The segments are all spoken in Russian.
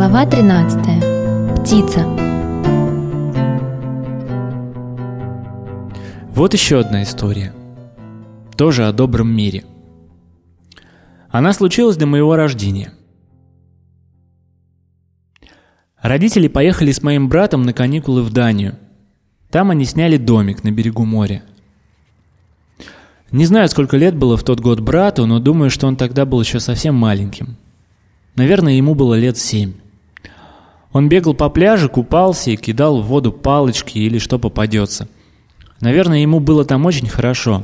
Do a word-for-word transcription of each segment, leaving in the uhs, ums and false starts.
Глава тринадцатая. Птица. Вот еще одна история. Тоже о добром мире. Она случилась до моего рождения. Родители поехали с моим братом на каникулы в Данию. Там они сняли домик на берегу моря. Не знаю, сколько лет было в тот год брату, но думаю, что он тогда был еще совсем маленьким. Наверное, ему было лет семь. Он бегал по пляжу, купался и кидал в воду палочки или что попадется. Наверное, ему было там очень хорошо.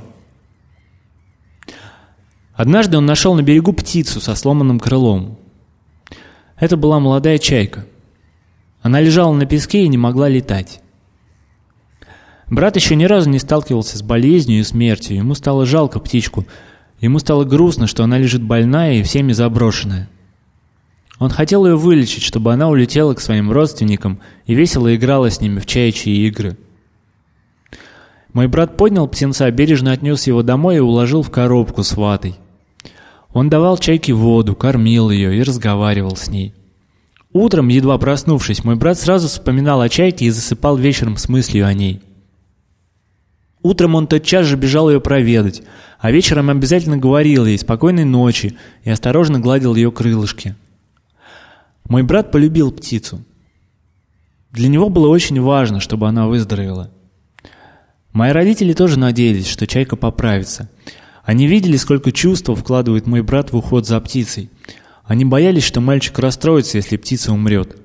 Однажды он нашел на берегу птицу со сломанным крылом. Это была молодая чайка. Она лежала на песке и не могла летать. Брат еще ни разу не сталкивался с болезнью и смертью. Ему стало жалко птичку. Ему стало грустно, что она лежит больная и всеми заброшенная. Он хотел ее вылечить, чтобы она улетела к своим родственникам и весело играла с ними в чаячьи игры. Мой брат поднял птенца, бережно отнес его домой и уложил в коробку с ватой. Он давал чайке воду, кормил ее и разговаривал с ней. Утром, едва проснувшись, мой брат сразу вспоминал о чайке и засыпал вечером с мыслью о ней. Утром он тотчас же бежал ее проведать, а вечером обязательно говорил ей «спокойной ночи» и осторожно гладил ее крылышки. Мой брат полюбил птицу. Для него было очень важно, чтобы она выздоровела. Мои родители тоже надеялись, что чайка поправится. Они видели, сколько чувств вкладывает мой брат в уход за птицей. Они боялись, что мальчик расстроится, если птица умрет.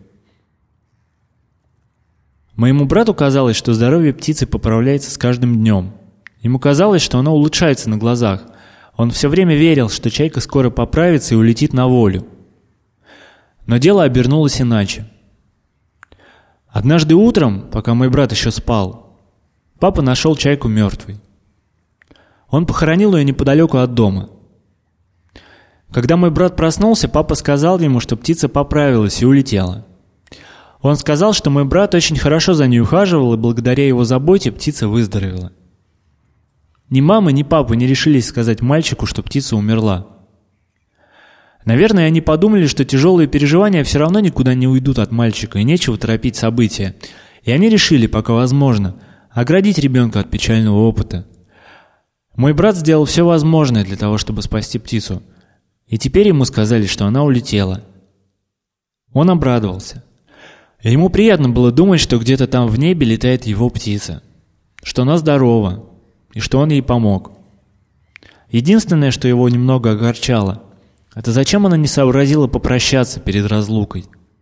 Моему брату казалось, что здоровье птицы поправляется с каждым днем. Ему казалось, что оно улучшается на глазах. Он все время верил, что чайка скоро поправится и улетит на волю. Но дело обернулось иначе. Однажды утром, пока мой брат еще спал, папа нашел чайку мертвой. Он похоронил ее неподалеку от дома. Когда мой брат проснулся, папа сказал ему, что птица поправилась и улетела. Он сказал, что мой брат очень хорошо за ней ухаживал, и благодаря его заботе птица выздоровела. Ни мама, ни папа не решились сказать мальчику, что птица умерла. Наверное, они подумали, что тяжелые переживания все равно никуда не уйдут от мальчика, и нечего торопить события. И они решили, пока возможно, оградить ребенка от печального опыта. Мой брат сделал все возможное для того, чтобы спасти птицу. И теперь ему сказали, что она улетела. Он обрадовался. Ему приятно было думать, что где-то там в небе летает его птица, что она здорова, и что он ей помог. Единственное, что его немного огорчало, это зачем она не сообразила попрощаться перед разлукой.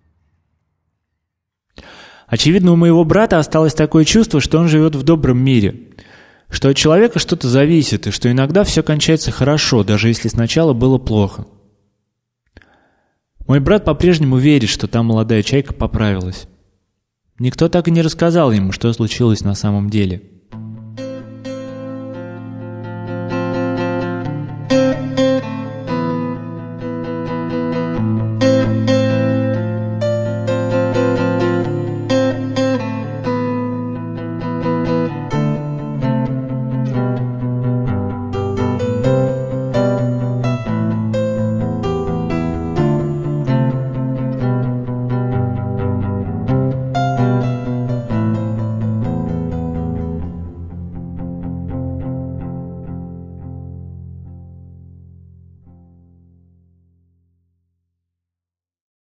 Очевидно, у моего брата осталось такое чувство, что он живет в добром мире, что от человека что-то зависит, и что иногда все кончается хорошо, даже если сначала было плохо. Мой брат по-прежнему верит, что та молодая чайка поправилась. Никто так и не рассказал ему, что случилось на самом деле.